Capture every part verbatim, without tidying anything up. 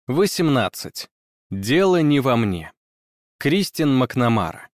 восемнадцать. Дело не во мне. Кристин Макнамара.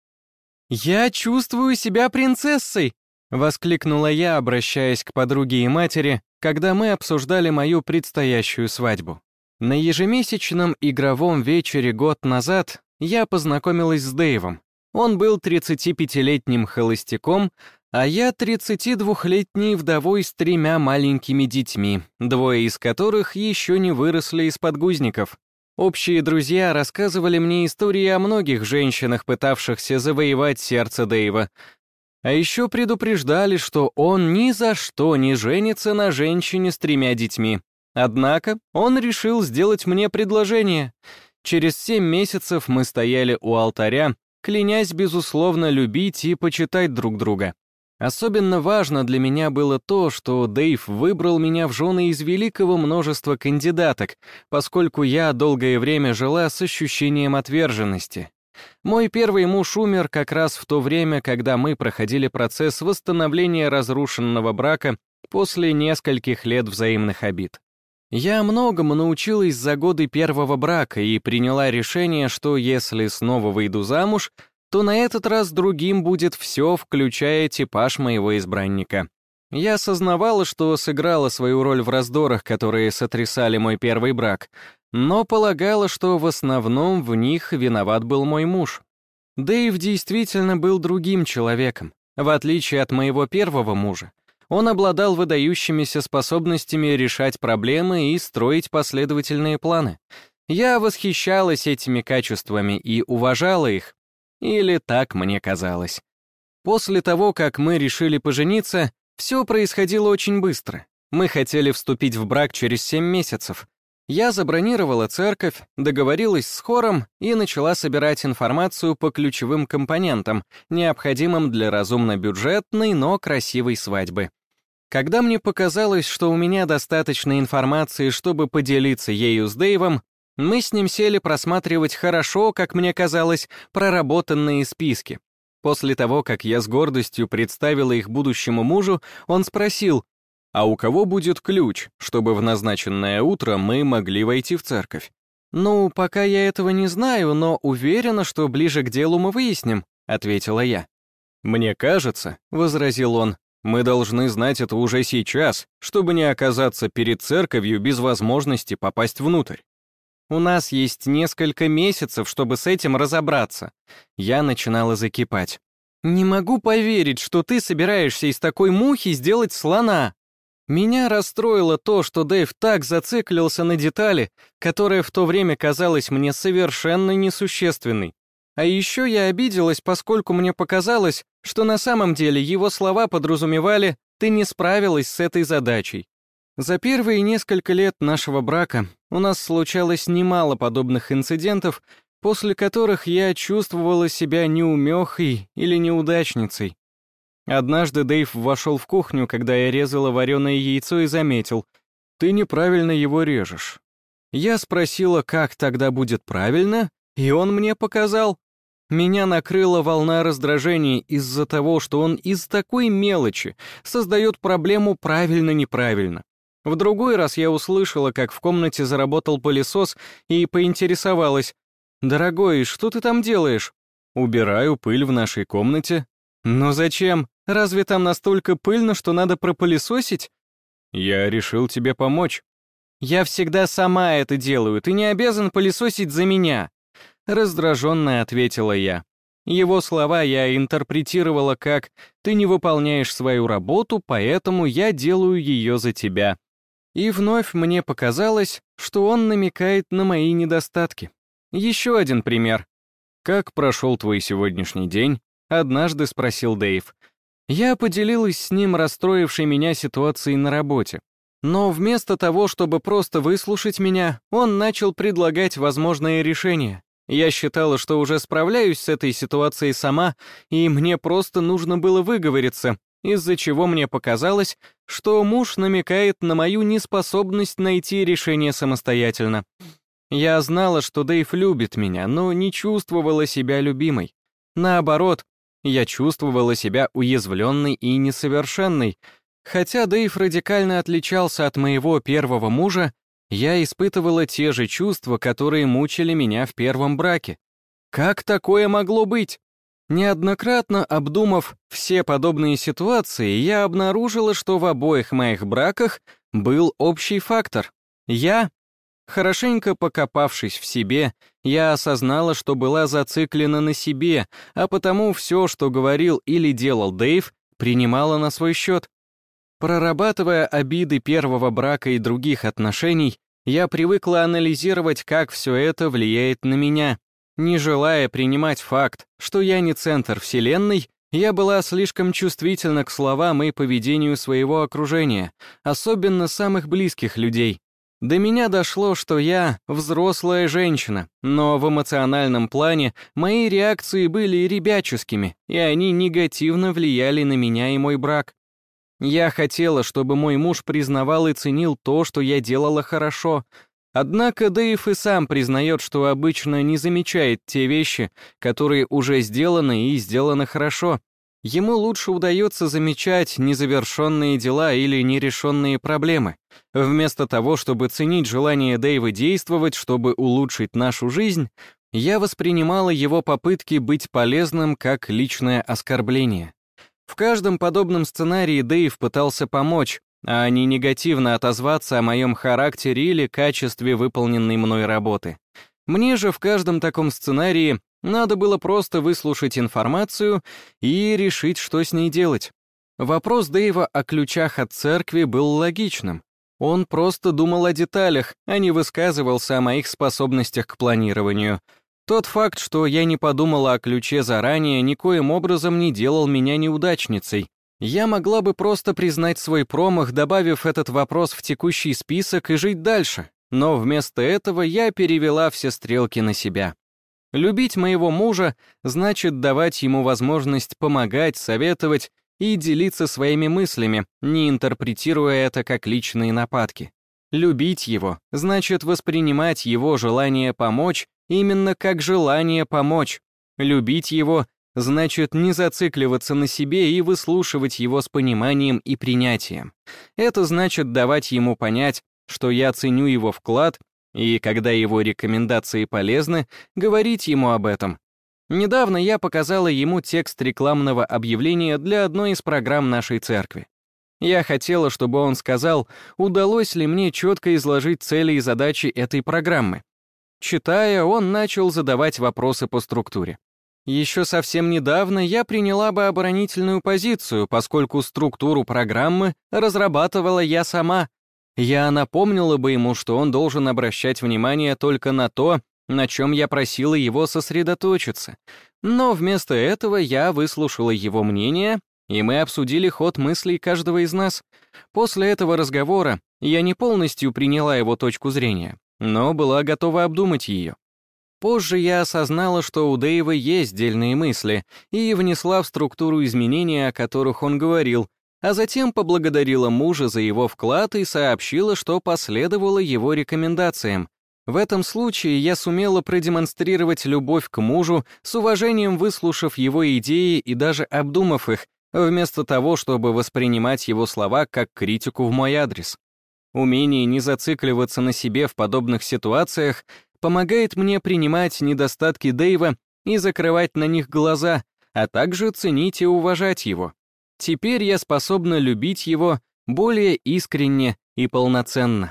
«Я чувствую себя принцессой!» — воскликнула я, обращаясь к подруге и матери, когда мы обсуждали мою предстоящую свадьбу. На ежемесячном игровом вечере год назад я познакомилась с Дэйвом. Он был тридцатипятилетним холостяком, а я тридцатидвухлетней вдовой с тремя маленькими детьми, двое из которых еще не выросли из подгузников. Общие друзья рассказывали мне истории о многих женщинах, пытавшихся завоевать сердце Дэйва. А еще предупреждали, что он ни за что не женится на женщине с тремя детьми. Однако он решил сделать мне предложение. Через семь месяцев мы стояли у алтаря, клянясь безусловно любить и почитать друг друга. Особенно важно для меня было то, что Дэйв выбрал меня в жены из великого множества кандидаток, поскольку я долгое время жила с ощущением отверженности. Мой первый муж умер как раз в то время, когда мы проходили процесс восстановления разрушенного брака после нескольких лет взаимных обид. Я многому научилась за годы первого брака и приняла решение, что если снова выйду замуж, то на этот раз другим будет все, включая типаж моего избранника. Я осознавала, что сыграла свою роль в раздорах, которые сотрясали мой первый брак, но полагала, что в основном в них виноват был мой муж. Дэйв действительно был другим человеком, в отличие от моего первого мужа. Он обладал выдающимися способностями решать проблемы и строить последовательные планы. Я восхищалась этими качествами и уважала их. Или так мне казалось. После того, как мы решили пожениться, все происходило очень быстро. Мы хотели вступить в брак через семь месяцев. Я забронировала церковь, договорилась с хором и начала собирать информацию по ключевым компонентам, необходимым для разумно-бюджетной, но красивой свадьбы. Когда мне показалось, что у меня достаточно информации, чтобы поделиться ею с Дэйвом, мы с ним сели просматривать хорошо, как мне казалось, проработанные списки. После того, как я с гордостью представила их будущему мужу, он спросил, «А у кого будет ключ, чтобы в назначенное утро мы могли войти в церковь?» «Ну, пока я этого не знаю, но уверена, что ближе к делу мы выясним», — ответила я. «Мне кажется», — возразил он, «мы должны знать это уже сейчас, чтобы не оказаться перед церковью без возможности попасть внутрь». «У нас есть несколько месяцев, чтобы с этим разобраться». Я начинала закипать. «Не могу поверить, что ты собираешься из такой мухи сделать слона». Меня расстроило то, что Дэйв так зациклился на детали, которая в то время казалась мне совершенно несущественной. А еще я обиделась, поскольку мне показалось, что на самом деле его слова подразумевали «ты не справилась с этой задачей». За первые несколько лет нашего брака у нас случалось немало подобных инцидентов, после которых я чувствовала себя неумехой или неудачницей. Однажды Дэйв вошел в кухню, когда я резала вареное яйцо, и заметил, «Ты неправильно его режешь». Я спросила, как тогда будет правильно, и он мне показал. Меня накрыла волна раздражения из-за того, что он из такой мелочи создает проблему правильно-неправильно. В другой раз я услышала, как в комнате заработал пылесос, и поинтересовалась, «Дорогой, что ты там делаешь?» «Убираю пыль в нашей комнате». «Но зачем? Разве там настолько пыльно, что надо пропылесосить?» «Я решил тебе помочь». «Я всегда сама это делаю, ты не обязан пылесосить за меня», — раздраженно ответила я. Его слова я интерпретировала как «ты не выполняешь свою работу, поэтому я делаю ее за тебя». И вновь мне показалось, что он намекает на мои недостатки. Еще один пример. «Как прошел твой сегодняшний день?» — однажды спросил Дэйв. Я поделилась с ним расстроившей меня ситуацией на работе. Но вместо того, чтобы просто выслушать меня, он начал предлагать возможные решения. Я считала, что уже справляюсь с этой ситуацией сама, и мне просто нужно было выговориться, из-за чего мне показалось, что муж намекает на мою неспособность найти решение самостоятельно. Я знала, что Дэйв любит меня, но не чувствовала себя любимой. Наоборот, я чувствовала себя уязвленной и несовершенной. Хотя Дэйв радикально отличался от моего первого мужа, Я испытывала те же чувства, которые мучили меня в первом браке. Как такое могло быть? Неоднократно обдумав все подобные ситуации, я обнаружила, что в обоих моих браках был общий фактор. Я, хорошенько покопавшись в себе, я осознала, что была зациклена на себе, а потому все, что говорил или делал Дэйв, принимала на свой счет. Прорабатывая обиды первого брака и других отношений, я привыкла анализировать, как все это влияет на меня. Не желая принимать факт, что я не центр Вселенной, я была слишком чувствительна к словам и поведению своего окружения, особенно самых близких людей. До меня дошло, что я взрослая женщина, но в эмоциональном плане мои реакции были ребяческими, и они негативно влияли на меня и мой брак. Я хотела, чтобы мой муж признавал и ценил то, что я делала хорошо. Однако Дэйв и сам признает, что обычно не замечает те вещи, которые уже сделаны и сделаны хорошо. Ему лучше удается замечать незавершенные дела или нерешенные проблемы. Вместо того, чтобы ценить желание Дэйва действовать, чтобы улучшить нашу жизнь, я воспринимала его попытки быть полезным как личное оскорбление. В каждом подобном сценарии Дэйв пытался помочь, а не негативно отозваться о моем характере или качестве выполненной мной работы. Мне же в каждом таком сценарии надо было просто выслушать информацию и решить, что с ней делать. Вопрос Дэйва о ключах от церкви был логичным. Он просто думал о деталях, а не высказывался о моих способностях к планированию. Тот факт, что я не подумала о ключе заранее, никоим образом не делал меня неудачницей. Я могла бы просто признать свой промах, добавив этот вопрос в текущий список и жить дальше, но вместо этого я перевела все стрелки на себя. Любить моего мужа значит давать ему возможность помогать, советовать и делиться своими мыслями, не интерпретируя это как личные нападки. Любить его значит воспринимать его желание помочь именно как желание помочь. Любить его значит не зацикливаться на себе и выслушивать его с пониманием и принятием. Это значит давать ему понять, что я ценю его вклад, и, когда его рекомендации полезны, говорить ему об этом. Недавно я показала ему текст рекламного объявления для одной из программ нашей церкви. Я хотела, чтобы он сказал, удалось ли мне четко изложить цели и задачи этой программы. Читая, он начал задавать вопросы по структуре. Еще совсем недавно я приняла бы оборонительную позицию, поскольку структуру программы разрабатывала я сама. Я напомнила бы ему, что он должен обращать внимание только на то, на чем я просила его сосредоточиться. Но вместо этого я выслушала его мнение, и мы обсудили ход мыслей каждого из нас. После этого разговора я не полностью приняла его точку зрения, но была готова обдумать ее. Позже я осознала, что у Дэйва есть дельные мысли, и внесла в структуру изменения, о которых он говорил, а затем поблагодарила мужа за его вклад и сообщила, что последовала его рекомендациям. В этом случае я сумела продемонстрировать любовь к мужу, с уважением выслушав его идеи и даже обдумав их, вместо того, чтобы воспринимать его слова как критику в мой адрес. Умение не зацикливаться на себе в подобных ситуациях помогает мне принимать недостатки Дэйва и закрывать на них глаза, а также ценить и уважать его. Теперь я способна любить его более искренне и полноценно.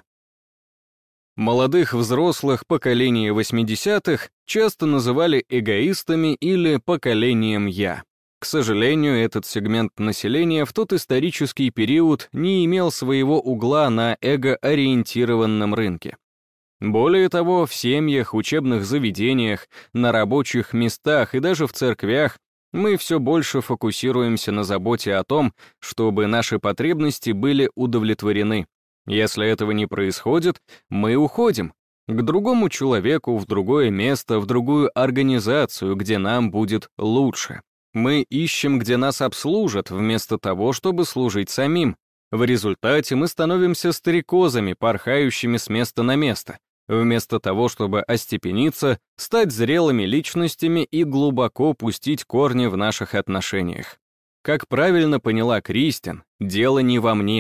Молодых взрослых поколения восьмидесятых часто называли эгоистами или поколением «я». К сожалению, этот сегмент населения в тот исторический период не имел своего угла на эгоориентированном рынке. Более того, в семьях, учебных заведениях, на рабочих местах и даже в церквях мы все больше фокусируемся на заботе о том, чтобы наши потребности были удовлетворены. Если этого не происходит, мы уходим к другому человеку, в другое место, в другую организацию, где нам будет лучше. Мы ищем, где нас обслужат, вместо того, чтобы служить самим. В результате мы становимся старикозами, порхающими с места на место, вместо того, чтобы остепениться, стать зрелыми личностями и глубоко пустить корни в наших отношениях. Как правильно поняла Кристин, дело не во мне.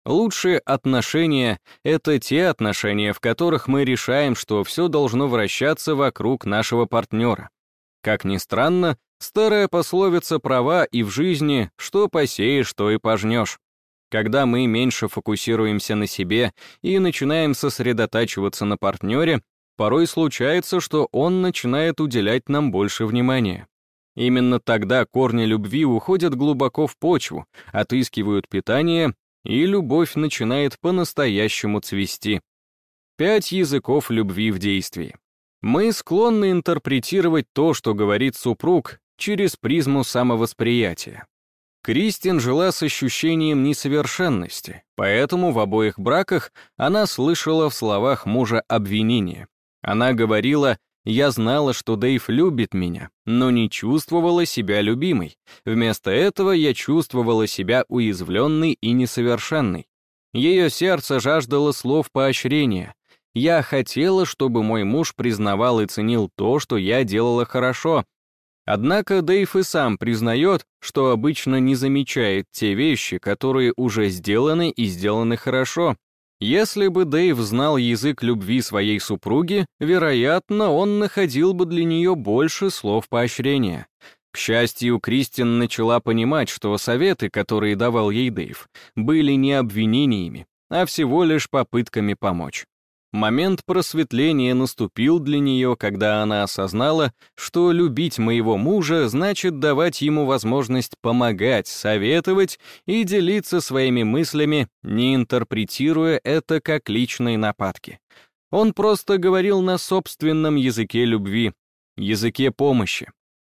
Лучшие отношения — это те отношения, в которых мы решаем, что все должно вращаться вокруг нашего партнера. Как ни странно, старая пословица права и в жизни: что посеешь, то и пожнешь. Когда мы меньше фокусируемся на себе и начинаем сосредотачиваться на партнере, порой случается, что он начинает уделять нам больше внимания. Именно тогда корни любви уходят глубоко в почву, отыскивают питание, и любовь начинает по-настоящему цвести. Пять языков любви в действии. Мы склонны интерпретировать то, что говорит супруг, через призму самовосприятия. Кристин жила с ощущением несовершенности, поэтому в обоих браках она слышала в словах мужа обвинение. Она говорила: «Я знала, что Дэйв любит меня, но не чувствовала себя любимой. Вместо этого я чувствовала себя уязвленной и несовершенной. Ее сердце жаждало слов поощрения. Я хотела, чтобы мой муж признавал и ценил то, что я делала хорошо». Однако Дэйв и сам признает, что обычно не замечает те вещи, которые уже сделаны и сделаны хорошо. Если бы Дэйв знал язык любви своей супруги, вероятно, он находил бы для нее больше слов поощрения. К счастью, Кристин начала понимать, что советы, которые давал ей Дэйв, были не обвинениями, а всего лишь попытками помочь. Момент просветления наступил для нее, когда она осознала, что любить моего мужа значит давать ему возможность помогать, советовать и делиться своими мыслями, не интерпретируя это как личные нападки. Он просто говорил на собственном языке любви, языке помощи.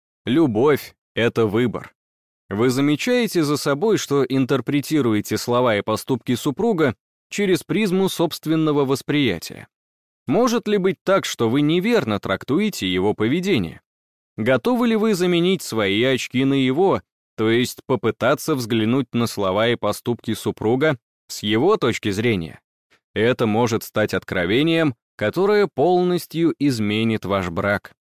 Любовь — это выбор. Вы замечаете за собой, что интерпретируете слова и поступки супруга через призму собственного восприятия? Может ли быть так, что вы неверно трактуете его поведение? Готовы ли вы заменить свои очки на его, то есть попытаться взглянуть на слова и поступки супруга с его точки зрения? Это может стать откровением, которое полностью изменит ваш брак.